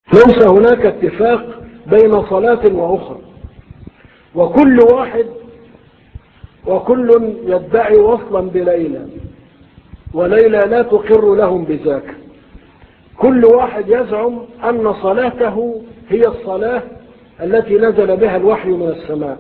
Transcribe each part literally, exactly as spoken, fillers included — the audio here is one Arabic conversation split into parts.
ليس هناك اتفاق بين صلاة وأخرى، وكل واحد وكل يدعي وصلا بليلى، وليلى لا تقر لهم بذاك. كل واحد يزعم أن صلاته هي الصلاة التي نزل بها الوحي من السماء،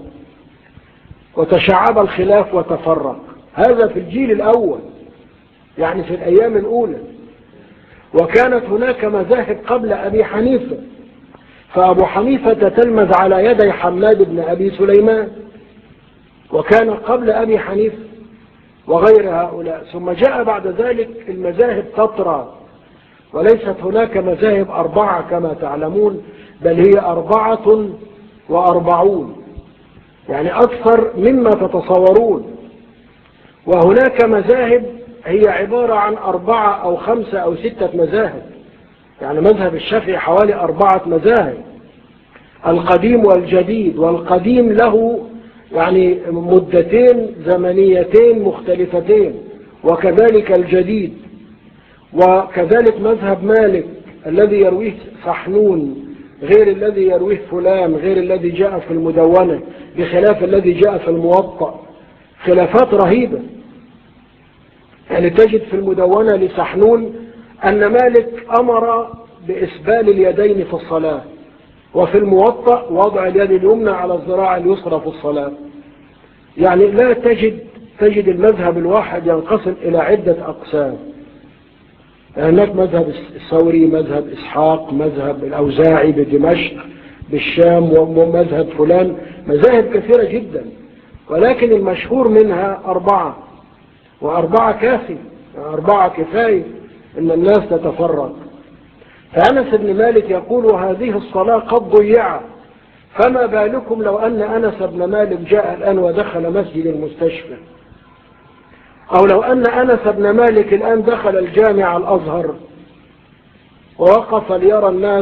وتشعب الخلاف وتفرق. هذا في الجيل الأول، يعني في الأيام الأولى. وكانت هناك مذاهب قبل أبي حنيفة، فأبو حنيفة تتلمذ على يدي حماد بن أبي سليمان، وكان قبل أبي حنيفة وغير هؤلاء. ثم جاء بعد ذلك المذاهب تطرى، وليست هناك مذاهب أربعة كما تعلمون، بل هي أربعة وأربعون، يعني أكثر مما تتصورون. وهناك مذاهب هي عبارة عن أربعة أو خمسة أو ستة مذاهب، يعني مذهب الشافعي حوالي أربعة مذاهب، القديم والجديد. والقديم له يعني مدتين زمنيتين مختلفتين، وكذلك الجديد. وكذلك مذهب مالك الذي يرويه صحنون غير الذي يرويه فلان، غير الذي جاء في المدونة، بخلاف الذي جاء في الموطأ. خلافات رهيبة. يعني تجد في المدونة لصحنون أن مالك أمر بإسبال اليدين في الصلاة، وفي الموطأ وضع اليد اليمنى على الذراع اليسرى في الصلاة. يعني لا تجد تجد المذهب الواحد ينقسم إلى عدة أقسام. هناك مذهب الثوري، مذهب إسحاق، مذهب الأوزاعي بدمشق بالشام، ومذهب فلان، مذاهب كثيرة جدا، ولكن المشهور منها أربعة، وأربعة كافي، أربعة كفاية إن الناس تتفرق. فأنس بن مالك يقول: هذه الصلاة قد ضيعت، فما بالكم لو أن أنس بن مالك جاء الآن ودخل مسجد المستشفى، أو لو أن أنس بن مالك الآن دخل الجامع الأزهر ووقف ليرى الناس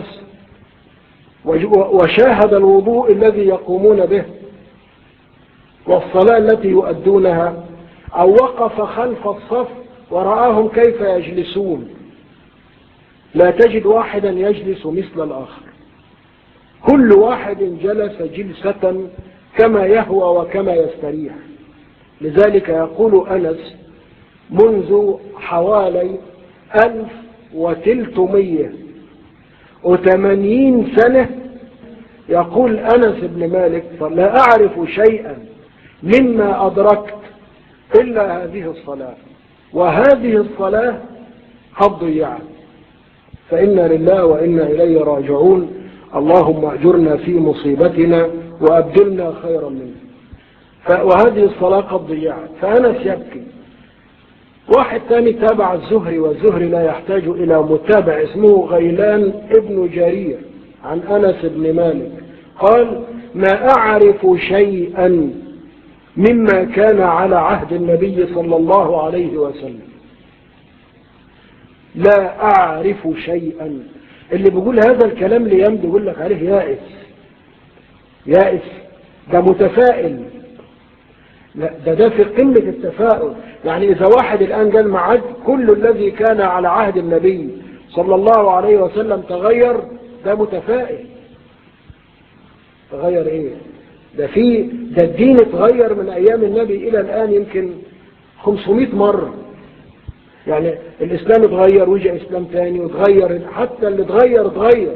وشاهد الوضوء الذي يقومون به والصلاة التي يؤدونها، أو وقف خلف الصف ورآهم كيف يجلسون، لا تجد واحدا يجلس مثل الآخر. كل واحد جلس جلسة كما يهوى وكما يستريح. لذلك يقول أنس: منذ حوالي ألف وتلتمية وثمانين سنة، يقول أنس بن مالك: فلا أعرف شيئا مما أدركت إلا هذه الصلاة، وهذه الصلاة قد ضيعت، فإنا لله وإنا إليه راجعون. اللهم أجرنا في مصيبتنا وأبدلنا خيرا منها. وهذه الصلاة قد ضيعت. فأنس يبكي. واحد ثاني تابع الزهري، والزهري لا يحتاج إلى متابع، اسمه غيلان ابن جرير عن أنس بن مالك، قال: ما أعرف شيئا مما كان على عهد النبي صلى الله عليه وسلم، لا أعرف شيئا. اللي بيقول هذا الكلام ليمد يقول لك عليه يائس، يائس، ده متفائل. لا، ده ده في قمة التفاؤل. يعني إذا واحد الآن قال معاد كل الذي كان على عهد النبي صلى الله عليه وسلم تغير، ده متفائل. تغير إيه؟ ده في ده الدين اتغير من أيام النبي إلى الآن يمكن خمسمائة مرة. يعني الإسلام اتغير ويجي إسلام تاني وتغير، حتى اللي اتغير اتغير.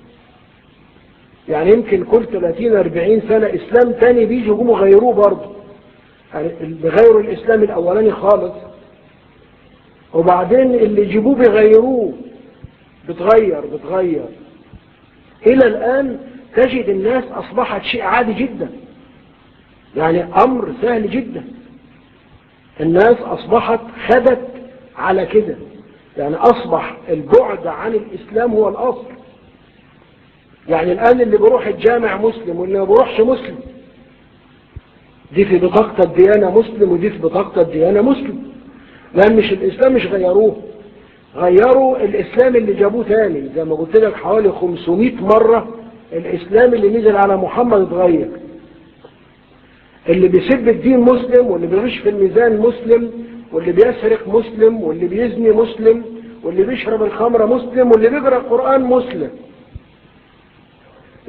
يعني يمكن كل ثلاثين أربعين سنة إسلام تاني بيجي يقوموا غيروه برضه، يعني بغيروا الإسلام الأولاني خالص، وبعدين اللي يجيبوه بيغيروه، بتغير بتغير إلى الآن. تجد الناس أصبحت شيء عادي جدا، يعني أمر سهل جدا. الناس أصبحت خدت على كده، يعني أصبح البعد عن الإسلام هو الأصل. يعني الآن اللي بيروح الجامع مسلم واللي ما بيروحش مسلم، دي في بطاقة الديانة مسلم ودي في بطاقة الديانة مسلم، لأن مش الإسلام مش غيروه، غيروا الإسلام اللي جابوه تاني. زي ما قلت لك حوالي خمسمائة مرة الإسلام اللي نزل على محمد اتغير. اللي بيسب الدين مسلم، واللي بيغش في الميزان مسلم، واللي بيسرق مسلم، واللي بيزني مسلم، واللي بيشرب الخمر مسلم، واللي بيقرأ القرآن مسلم.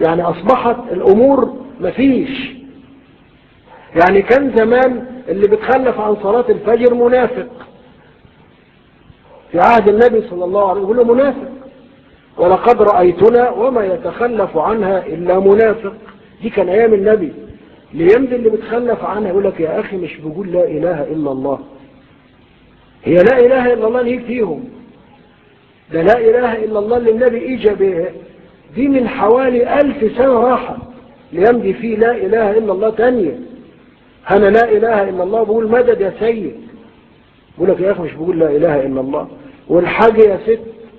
يعني أصبحت الأمور مفيش. يعني كان زمان اللي بتخلف عن صلاة الفجر منافق، في عهد النبي صلى الله عليه وسلم يقول له منافق، ولقد رأيتنا وما يتخلف عنها إلا منافق. دي كان أيام النبي. ليمد اللي بتخلف عنها يقول لك يا أخي مش بقول لا إله إلا الله، هي لا إله إلا الله اللي فيهم، ده لا إله إلا الله اللي النبي إجا بها دي من حوالي ألف سنة راحت، ليمضي فيه لا إله إلا الله تانية. أنا لا إله إلا الله بقول مدد يا سيد، بقول لك يا أخي مش بقول لا إله إلا الله. والحاجة يا ست،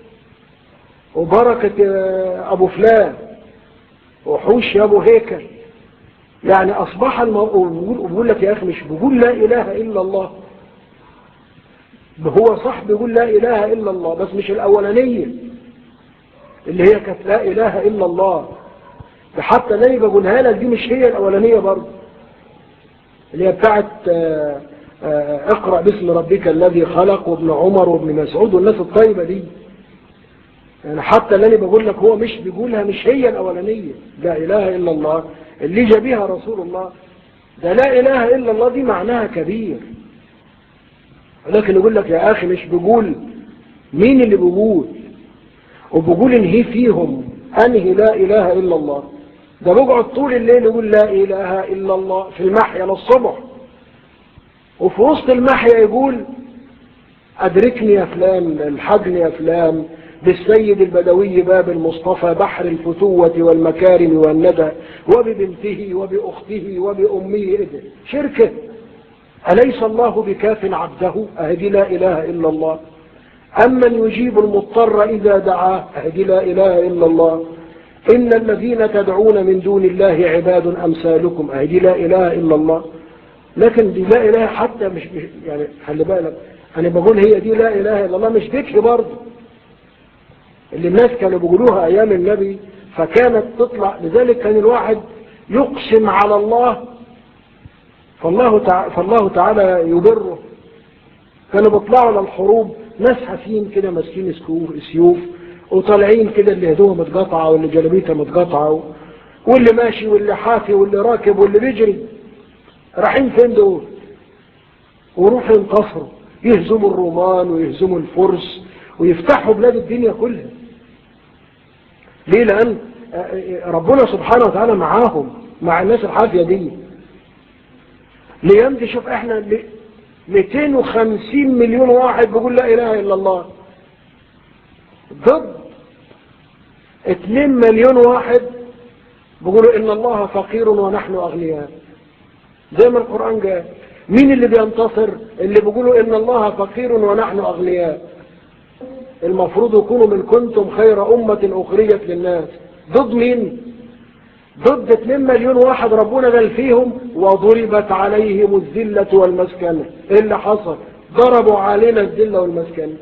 وبركة أبو فلان، وحوش يا أبو هيكل. يعني أصبح الموضوع بقول لك يا أخي مش بقول لا إله إلا الله، هو صح بيقول لا إله إلا الله بس مش الأولانية اللي هي كانت لا إله إلا الله. ده حتى اللي بقولها لك دي مش هي الأولانية برضه، اللي هي بتاعت اقرأ باسم ربك الذي خلق وابن عمر وابن مسعود والناس الطيبة دي. يعني حتى اللي بقول لك هو مش بيقولها مش هي الأولانية لا إله إلا الله اللي جاء بها رسول الله. ده لا إله إلا الله دي معناها كبير، لكن يقول لك يا أخي مش بيقول. مين اللي بيقول؟ وبيقول إن هي فيهم أنهي لا إله إلا الله. ده بقعد طول الليل يقول لا إله إلا الله في المحيا للصبح، وفي وسط المحيا يقول أدركني يا فلان، الحقني يا فلان بالسيد البدوي باب المصطفى بحر الفتوة والمكارم والندى وببنته وبأخته وبأمه. إذن شركة، أليس الله بكاف عبده؟ أهدي لا إله إلا الله. أمن يجيب المضطر إذا دعاه؟ أهدي لا إله إلا الله. إن الذين تدعون من دون الله عباد أمثالكم. أهدي لا إله إلا الله. لكن دي لا إله حتى مش يعني خلي بالك أنا بقول هي دي لا إله إلا الله مش ذكر برضه اللي الناس كانوا بيقولوها أيام النبي، فكانت تطلع. لذلك كان الواحد يقسم على الله فالله تعالى, فالله تعالى يبره. كانوا بيطلعوا للحروب ناس حافين كده ماسكين سيوف وطالعين كده اللي هدومه متقطعه واللي جلبيته متقطعه واللي ماشي واللي حافي واللي راكب واللي بيجري. رايحين فين دول؟ وروحوا ينتصروا يهزموا الرومان ويهزموا الفرس ويفتحوا بلاد الدنيا كلها. ليه؟ لأن ربنا سبحانه وتعالى معاهم، مع الناس الحافية دي. ليمدي شوف احنا مئتين وخمسين مليون واحد بيقول لا إله إلا الله ضد اثنين مليون واحد بيقولوا إن الله فقير ونحن أغنياء. زي ما القرآن قال مين اللي بينتصر؟ اللي بيقولوا إن الله فقير ونحن أغنياء. المفروض يكونوا من كنتم خير أمة أخرجت للناس. ضد مين؟ ضد اثنين مليون واحد ربنا قال فيهم وضربت عليهم الذلة والمسكنة. ايه اللي حصل؟ ضربوا علينا الذلة والمسكنة.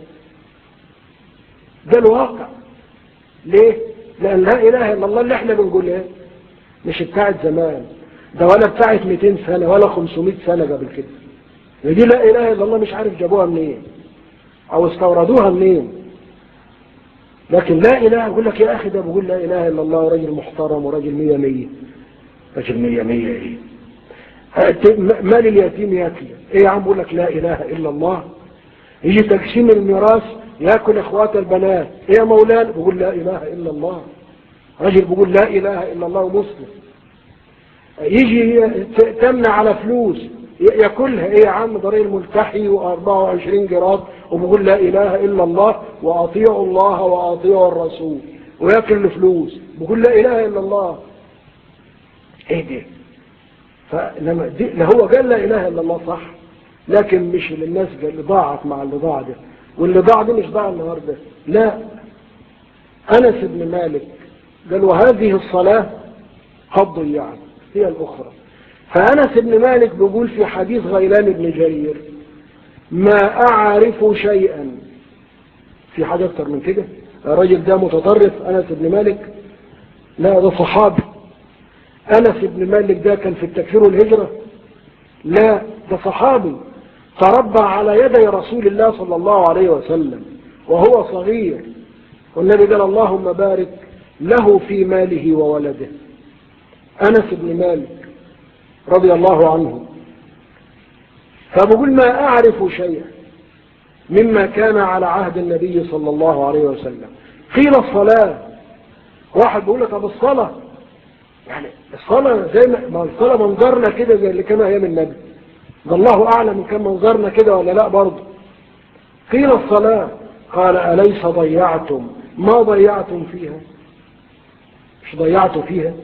ده الواقع. ليه؟ لأن لا إله إلا الله اللي احنا بنقولها مش بتاعت زمان، ده ولا بتاعت مئتين سنة ولا خمسمائة سنة قبل كده. دي لا إله إلا الله مش عارف جابوها منين أو استوردوها منين. لكن لا إله يقول لك يا أخي ده بقول لا إله إلا الله راجل محترم وراجل مية مية. راجل مية مية إيه؟ مال اليتيم ياكل إيه يا عم؟ بقول لك لا إله إلا الله. يجي تقسيم الميراث ياكل إخوات البنات إيه يا مولانا؟ بقول لا إله إلا الله. راجل بقول لا إله إلا الله ومسلم. يجي تمنع على فلوس ياكلها ايه يا عم؟ ضرير ملتحي واربعة وعشرين جراد وبقول لا اله الا الله واطيعوا الله واطيعوا الرسول وياكل الفلوس بقول لا اله الا الله. ايه ده؟ فلما دي هو قال لا اله الا الله صح، لكن مش للناس اللي ضاعت مع اللي ضاع ده، واللي ضاع ده مش ضاع النهارده. لا، انس بن مالك قال وهذه الصلاه قد ضيعت هي الاخرى. فأنس بن مالك بيقول في حديث غيلان بن جرير ما أعرف شيئا. في حاجة أكتر من كده؟ الرجل ده متطرف أنس بن مالك؟ لا، ده صحابي. أنس بن مالك ده كان في التكفير والهجرة؟ لا، ده صحابي تربى على يدي رسول الله صلى الله عليه وسلم وهو صغير، والنبي قال اللهم بارك له في ماله وولده. أنس بن مالك رضي الله عنه فبقول ما أعرف شيئا مما كان على عهد النبي صلى الله عليه وسلم. قيل الصلاة، واحد بيقول طب الصلاة، يعني الصلاة زي ما الصلاة منظرنا كده زي اللي كان أيام النبي، ده الله أعلم إن كان منظرنا كده ولا لا برضه. قيل الصلاة، قال أليس ضيعتم ما ضيعتم فيها؟ مش ضيعتوا فيها؟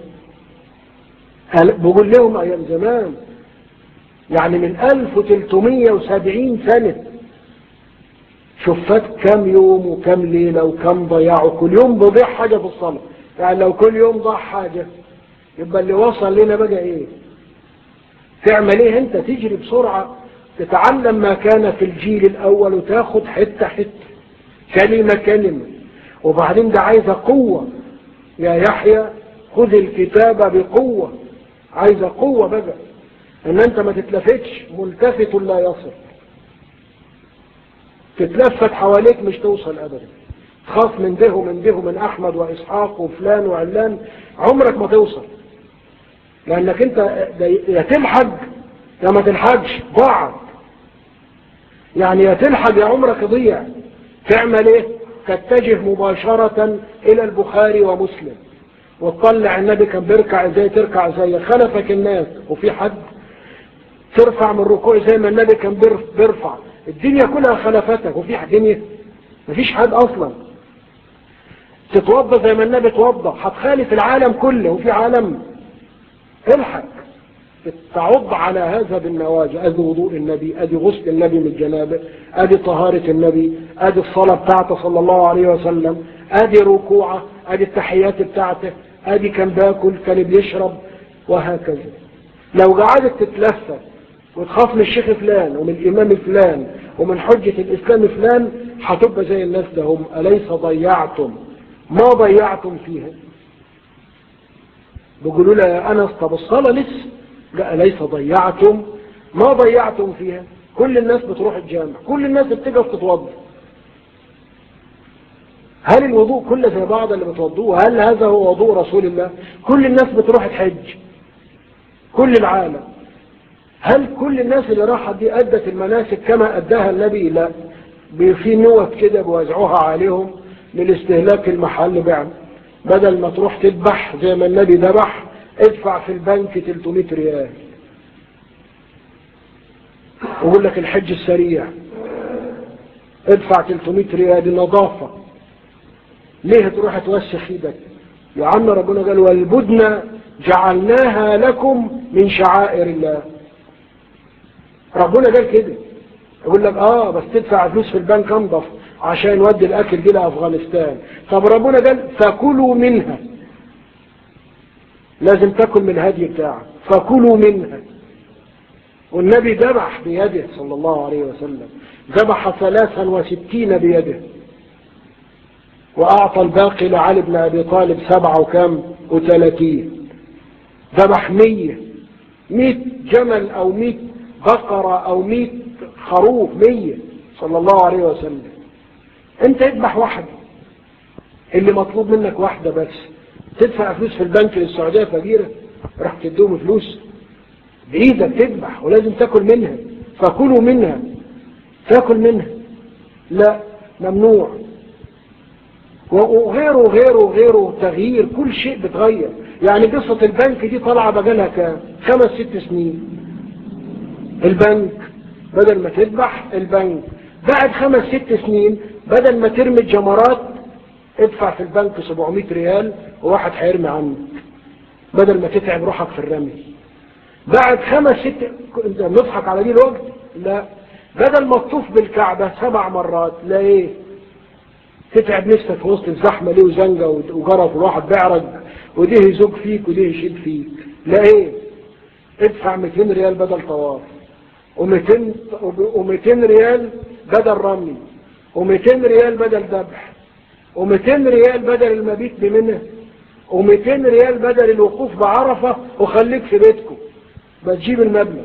بقول لهم أيام زمان، يعني من ألف وثلاثمائة وسبعين سنة، شفت كم يوم وكم ليلة وكم ضيعوا، كل يوم بضيع حاجة في الصلاة. يعني لو كل يوم ضاع حاجة يبقى اللي وصل لنا بقى ايه؟ تعمل ايه انت؟ تجري بسرعة تتعلم ما كان في الجيل الاول وتاخد حتة حتة كلمة كلمة، وبعدين ده عايزة قوة. يا يحيى خذ الكتاب بقوة، عايزة قوة بقى ان انت ما تتلفتش، ملتفت لا يصل، تتلفت حواليك مش توصل ابدا، تخاف من ده ومن ده ومن احمد واسحاق وفلان وعلان، عمرك ما توصل، لانك انت يا تلحق يا ما تلحقش، ضاعت. يعني يا تلحق يا عمرك ضيع. تعمل ايه؟ تتجه مباشرة الى البخاري ومسلم وتطلع النبي كان بيركع ازاي تركع زي خلفك الناس، وفي حد ترفع من الركوع زي ما النبي كان بيرفع، الدنيا كلها خلفتك، وفي دنيا مفيش حد اصلا. تتوضى زي ما النبي توضى، هتخالف العالم كله، وفي عالم. الحق تعض على هذا بالنواجذ، ادي وضوء النبي، ادي غسل النبي من الجنابه، ادي طهارة النبي، ادي الصلاة بتاعته صلى الله عليه وسلم، ادي ركوعه، ادي التحيات بتاعته، ادي كان باكل كان بيشرب، وهكذا. لو قعدت تتلفت وتخاف من الشيخ فلان ومن الامام فلان ومن حجة الاسلام فلان، هتبقى زي الناس ده. هم أليس ضيعتم ما ضيعتم فيها؟ بيقولوا له يا أنس طب الصلاة لسه، لا أليس ضيعتم ما ضيعتم فيها؟ كل الناس بتروح الجامع، كل الناس بتقف تتوضا، هل الوضوء كله زي بعض اللي بتوضوه؟ هل هذا هو وضوء رسول الله؟ كل الناس بتروح تحج، كل العالم. هل كل الناس اللي راحت دي أدت المناسك كما أداها النبي؟ لا، في نوت كده بوزعوها عليهم للاستهلاك المحل بعد، بدل ما تروح تذبح زي ما النبي ذبح، ادفع في البنك ثلاثمائة ريال، ويقول لك الحج السريع، ادفع ثلاثمائة ريال نظافة. ليه تروح توسخ ايدك يا عم؟ ربنا قال والبدن جعلناها لكم من شعائر الله. ربنا قال كده. يقول لك اه بس تدفع فلوس في البنك انضف عشان يودي الاكل دي لافغانستان. طب ربنا قال فكلوا منها، لازم تاكل من الهدي بتاعك، فكلوا منها. والنبي ذبح بيده صلى الله عليه وسلم، ذبح ثلاثا وستين بيده، واعطى الباقي لعلي بن ابي طالب سبعة وكم وثلاثين. ذبح مية مية جمل او مية بقرة او مية خروف، مية صلى الله عليه وسلم. انت اذبح واحد، اللي مطلوب منك واحدة بس. تدفع فلوس في البنك للسعودية فقيرة، راح تدوم فلوس بايدك تذبح، ولازم تاكل منها، فكلوا منها، تاكل منها، لا ممنوع. وغيره وغيره وغيره، تغيير كل شيء بتغير. يعني قصة البنك دي طالعة بقالها كام؟ خمس ست سنين. البنك بدل ما تذبح، البنك بعد خمس ست سنين بدل ما ترمي الجمرات ادفع في البنك سبعمائة ريال وواحد هيرمي عنك، بدل ما تتعب روحك في الرمي. بعد خمس ست نضحك على دي الوقت، لا، بدل ما تطوف بالكعبة سبع مرات، لا ايه تتعب نفسك في وسط الزحمة ليه وزنجة وجرف والواحد بيعرج وديه يزوج فيك وديه يشيد فيك، لا ايه ادفع مئتين ريال بدل طواف، ومئتين ريال بدل رمي، ومئتين ريال بدل ذبح، ومئتين ريال بدل المبيت بمنه، ومئتين ريال بدل الوقوف بعرفة، وخليك في بيتكم بتجيب المبلغ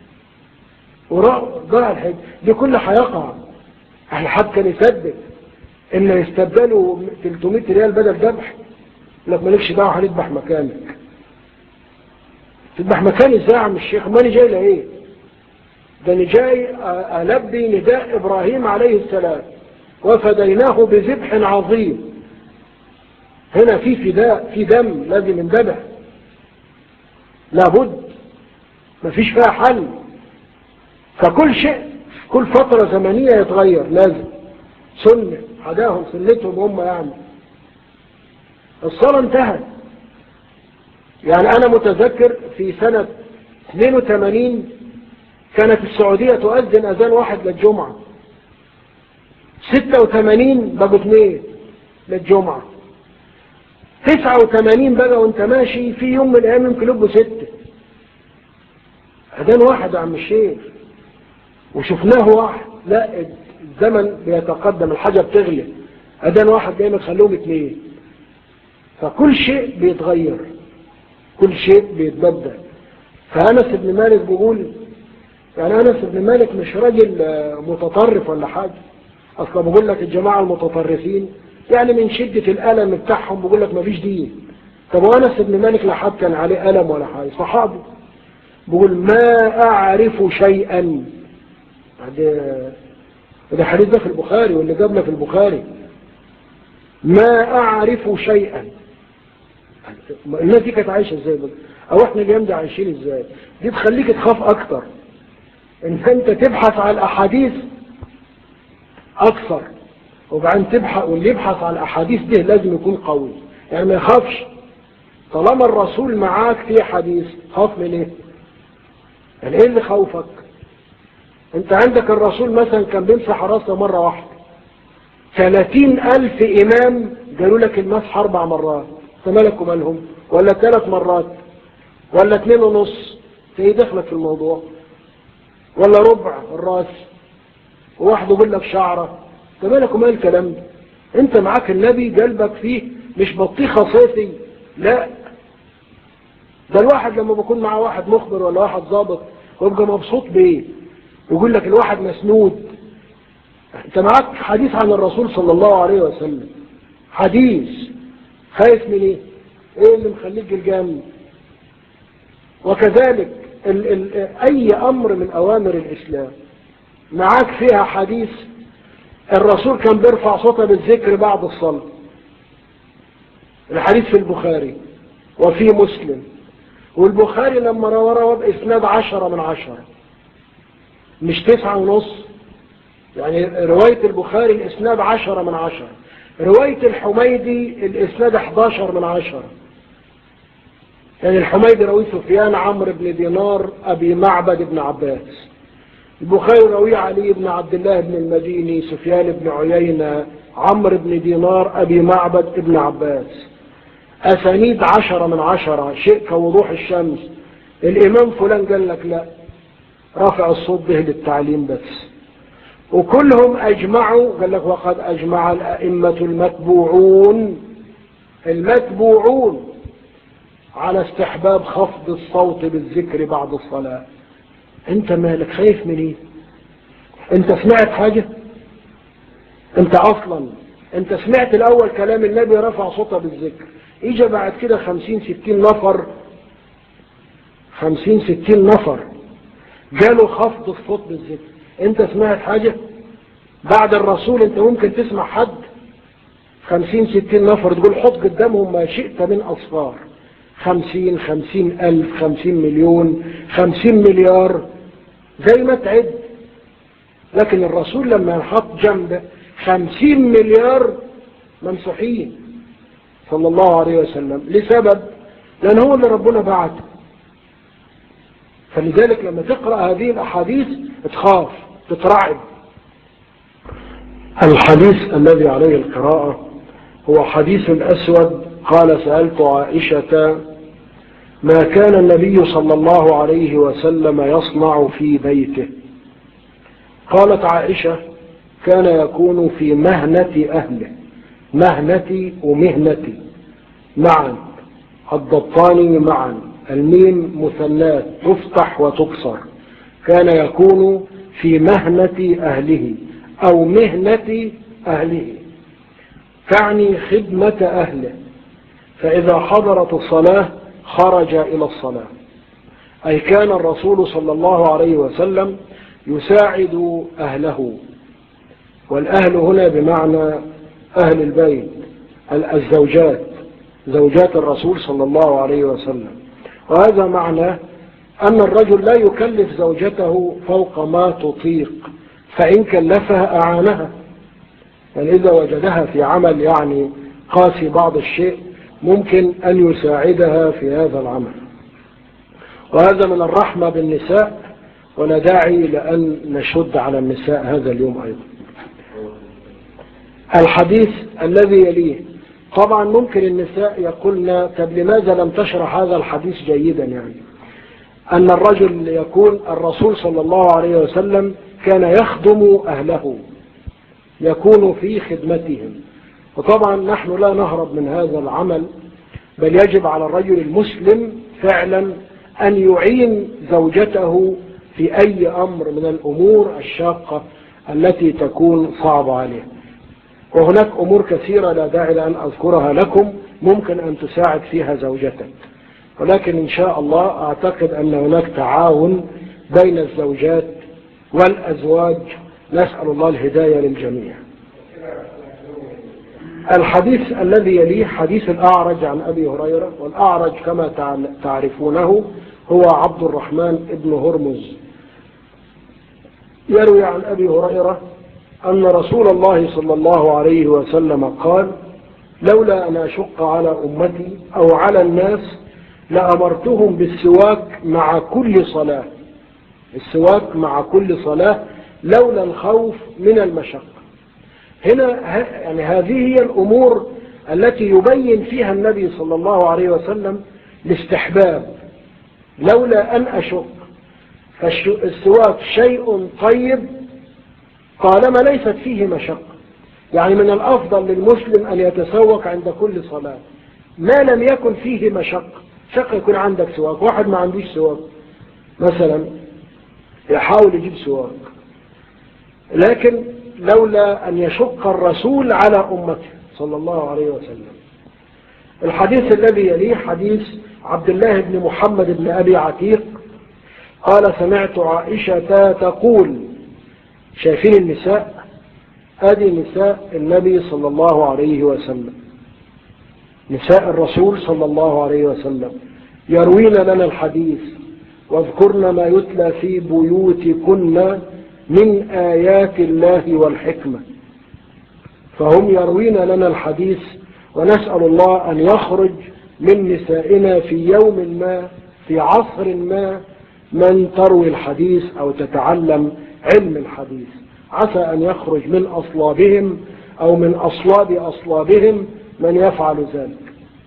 وضاع الحج. دي كل هيقع. احنا حد كان يصدق ان يستبدلوا ثلاثمائة ريال بدل ذبح؟ لك مالكش دعوة هنذبح مكانك. تذبح مكاني ازاي يا عم الشيخ؟ ما انا جاي لايه؟ ده انا جاي ألبي نداء إبراهيم عليه السلام وفديناه بذبح عظيم. هنا في فداء، في دم لازم ينذبح، لابد، مفيش فيها حل. فكل شيء كل فترة زمنية يتغير، لازم سنة حداهم سنتهم هم. يعني الصلاة انتهت. يعني أنا متذكر في سنة اثنين وثمانين كانت السعودية تؤذن أذان واحد للجمعة، ستة وثمانين بقوا اثنين للجمعة، تسعة وثمانين بقى وانت ماشي في يوم من الأيام يمكن يبقوا ستة أذان واحد يا عم الشيخ. وشفناه واحد، لا الزمن بيتقدم، الحاجة بتغلي، أذان واحد دايما خلوهم اثنين. فكل شيء بيتغير، كل شيء بيتبدل. فأنس بن مالك بيقول، يعني أنس بن مالك مش راجل متطرف ولا حاجة، أصلا بقول لك الجماعة المتطرفين يعني من شدة الألم بتاعهم بقول لك مفيش دين. طب وأنس بن مالك لا حد كان عليه ألم ولا حاجة، صحابي بقول ما أعرف شيئا. ده حديث ده في البخاري واللي قبله في البخاري، ما أعرف شيئا. الناس دي كانت عايشة ازاي بقى؟ او احنا اليوم ده عايشين ازاي؟ دي تخليك تخاف اكتر ان انت تبحث عن الاحاديث اكثر، وبعدين تبحث، واللي يبحث عن الاحاديث دي لازم يكون قوي، يعني ما يخافش. طالما الرسول معاك في حديث خاف من ايه؟ يعني ايه اللي خوفك؟ انت عندك الرسول مثلا كان بيمسح راسه مرة واحدة، ثلاثين الف امام قالوا لك المسح اربع مرات، فمالكم مالهم؟ ولا ثلاث مرات، ولا اثنين ونص، ايه دخلك في الموضوع؟ ولا ربع الراس، وواحد يقول لك شعره، فمالكم مال الكلام ده؟ انت معاك النبي قلبك فيه، مش بطيخه صيفي، لا. ده الواحد لما بيكون معاه واحد مخبر ولا واحد ضابط ويبقى مبسوط بيه، يقول لك الواحد مسنود. انت معاك حديث عن الرسول صلى الله عليه وسلم، حديث، خايف من ايه؟ ايه اللي مخليك الجامد؟ وكذلك ال ال اي امر من اوامر الاسلام معاك فيها حديث. الرسول كان بيرفع صوته بالذكر بعد الصلاة، الحديث في البخاري وفي مسلم، والبخاري لما روى روى بإسناد عشرة من عشرة، مش تسعة ونص. يعني رواية البخاري الإسناد عشرة من عشرة، رواية الحميدي الإسناد احداشر من عشرة. يعني الحميدي روي سفيان عمرو بن دينار أبي معبد بن عباس، البخاري روي علي بن عبد الله بن المديني سفيان بن عيينة عمرو بن دينار أبي معبد بن عباس، أسانيد عشرة من عشرة، شيء كوضوح الشمس. الإمام فلان قال لك لا، رفع الصوت به للتعليم بس. وكلهم أجمعوا، قال لك وقد أجمع الأئمة المتبوعون المتبوعون على استحباب خفض الصوت بالذكر بعد الصلاة. انت مالك خايف من ايه؟ انت سمعت حاجة؟ انت اصلا انت سمعت الاول كلام النبي رفع صوته بالذكر، اجا بعد كده خمسين ستين نفر خمسين ستين نفر قالوا خفض الصوت بالذكر. انت سمعت حاجة؟ بعد الرسول انت ممكن تسمع حد؟ خمسين ستين نفر تقول حط قدامهم ما شئت من اصفار، خمسين خمسين الف خمسين مليون خمسين مليار زي ما تعد. لكن الرسول لما يحط جنبه خمسين مليار ممسوحين صلى الله عليه وسلم، لسبب، لأن هو اللي ربنا بعته. فلذلك لما تقرأ هذه الأحاديث تخاف تترعب. الحديث الذي عليه القراءة هو حديث الأسود قال سألت عائشة ما كان النبي صلى الله عليه وسلم يصنع في بيته؟ قالت عائشة كان يكون في مهنة أهله، مهنتي ومهنتي معا، الضبطان معا، الميم مثنات تفتح وتكسر، كان يكون في مهنة أهله أو مهنة أهله، تعني خدمة أهله. فإذا حضرت الصلاة خرج إلى الصلاة. أي كان الرسول صلى الله عليه وسلم يساعد أهله، والأهل هنا بمعنى أهل البيت، الزوجات، زوجات الرسول صلى الله عليه وسلم. وهذا معنى أن الرجل لا يكلف زوجته فوق ما تطيق، فإن كلفها أعانها، يعني إذا وجدها في عمل يعني قاسي بعض الشيء ممكن أن يساعدها في هذا العمل. وهذا من الرحمة بالنساء، ولا داعي لأن نشد على النساء هذا اليوم أيضا. الحديث الذي يليه، طبعا ممكن النساء يقولن طب لماذا لم تشرح هذا الحديث جيدا؟ يعني أن الرجل يكون الرسول صلى الله عليه وسلم كان يخدم أهله، يكون في خدمتهم، وطبعا نحن لا نهرب من هذا العمل، بل يجب على الرجل المسلم فعلا أن يعين زوجته في أي أمر من الأمور الشاقة التي تكون صعبة عليه. وهناك أمور كثيرة لا داعي لأن أذكرها لكم ممكن أن تساعد فيها زوجتك، ولكن إن شاء الله أعتقد أن هناك تعاون بين الزوجات والأزواج، نسأل الله الهداية للجميع. الحديث الذي يليه حديث الأعرج عن أبي هريرة، والأعرج كما تعرفونه هو عبد الرحمن ابن هرمز. يروي عن أبي هريرة أن رسول الله صلى الله عليه وسلم قال: لولا أن أشق على أمتي أو على الناس لأمرتهم بالسواك مع كل صلاة، السواك مع كل صلاة لولا الخوف من المشقة. هنا يعني هذه هي الأمور التي يبين فيها النبي صلى الله عليه وسلم الاستحباب، لولا أن أشق. فالسواك شيء طيب طالما ليست فيه مشقة، يعني من الأفضل للمسلم أن يتسوق عند كل صلاة ما لم يكن فيه مشقة. شقة يكون عندك سواك، واحد ما عندوش سواك مثلا يحاول يجيب سواك، لكن لولا أن يشق الرسول على أمته صلى الله عليه وسلم. الحديث الذي يليه حديث عبد الله بن محمد بن أبي عتيق قال: سمعت عائشة تقول، شايفين النساء؟ هذه نساء النبي صلى الله عليه وسلم، نساء الرسول صلى الله عليه وسلم، يروين لنا الحديث: واذكرن ما يتلى في بيوتكن من آيات الله والحكمة. فهم يروين لنا الحديث، ونسأل الله أن يخرج من نسائنا في يوم ما في عصر ما من تروي الحديث أو تتعلم علم الحديث، عسى أن يخرج من أصلابهم أو من أصلاب أصلابهم من يفعل ذلك.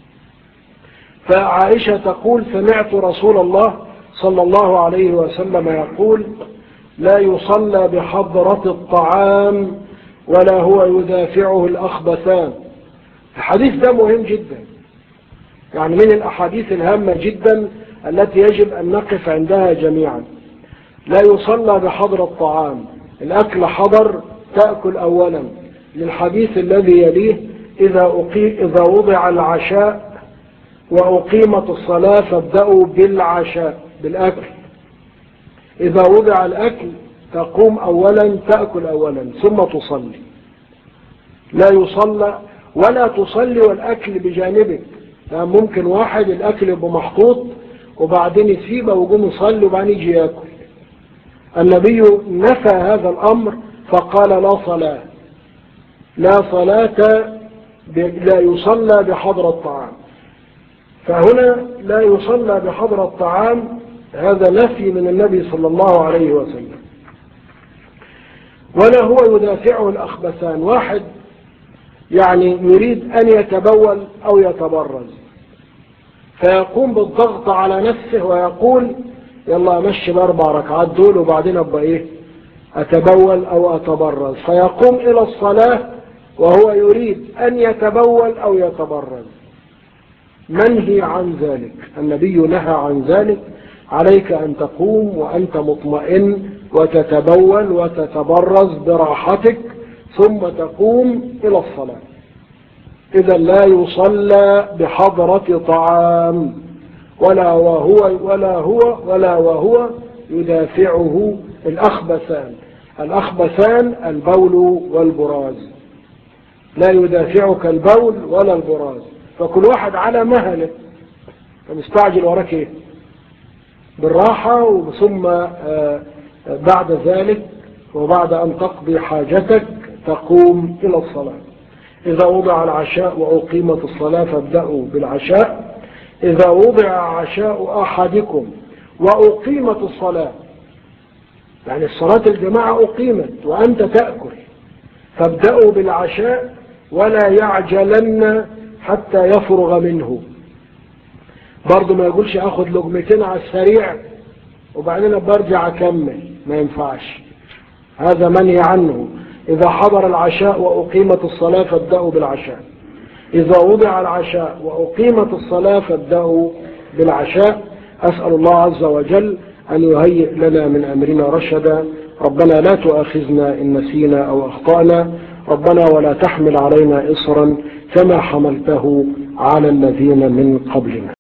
فعائشة تقول: سمعت رسول الله صلى الله عليه وسلم يقول: لا يصلى بحضرة الطعام ولا هو يدافعه الأخبثان. الحديث ده مهم جدا، يعني من الأحاديث الهامة جدا التي يجب أن نقف عندها جميعا. لا يصلى بحضر الطعام، الأكل حضر تأكل أولا، للحديث الذي يليه: إذا, أقي... إذا وضع العشاء وأقيمت الصلاة فابدأوا بالعشاء، بالأكل. إذا وضع الأكل تقوم أولا تأكل أولا ثم تصلي. لا يصلى ولا تصلي والأكل بجانبك، يعني ممكن واحد الأكل يبقى محطوط وبعدين يسيبه ويقوم يصلي وبعدين يجي يأكل. النبي نفى هذا الأمر فقال: لا صلاة، لا صلاة ب... لا يصلى بحضر الطعام. فهنا لا يصلى بحضر الطعام، هذا نفي من النبي صلى الله عليه وسلم. ولا هو يدافعه الأخبثان، واحد يعني يريد أن يتبول أو يتبرز فيقوم بالضغط على نفسه ويقول: يلا أمشي بأربع ركعات دول وبعدين أبقى إيه أتبول أو أتبرز، فيقوم إلى الصلاة وهو يريد أن يتبول أو يتبرز. منهي عن ذلك، النبي نهى عن ذلك. عليك أن تقوم وأنت مطمئن وتتبول وتتبرز براحتك ثم تقوم إلى الصلاة. إذا لا يصلى بحضرة طعام ولا وهو ولا هو ولا وهو يدافعه الأخبثان. الأخبثان البول والبراز، لا يدافعك البول ولا البراز، فكل واحد على مهله. فمستعجل وراك ايه؟ بالراحة. ثم بعد ذلك وبعد أن تقضي حاجتك تقوم إلى الصلاة. إذا وضع العشاء وأقيمت الصلاة فابدأوا بالعشاء. إذا وضع عشاء أحدكم وأقيمت الصلاة، يعني الصلاة الجماعة أقيمت وأنت تأكل، فابدأوا بالعشاء ولا يعجلن حتى يفرغ منه. برضو ما يقولش أخذ لقمتين على السريع وبعدين برجع أكمل، ما ينفعش، هذا منهي عنه. إذا حضر العشاء وأقيمت الصلاة فابدأوا بالعشاء. إذا وضع العشاء وأقيمت الصلاة فابدأوا بالعشاء. أسأل الله عز وجل أن يهيئ لنا من أمرنا رشدا. ربنا لا تؤاخذنا إن نسينا أو أخطأنا، ربنا ولا تحمل علينا إصرا كما حملته على الذين من قبلنا.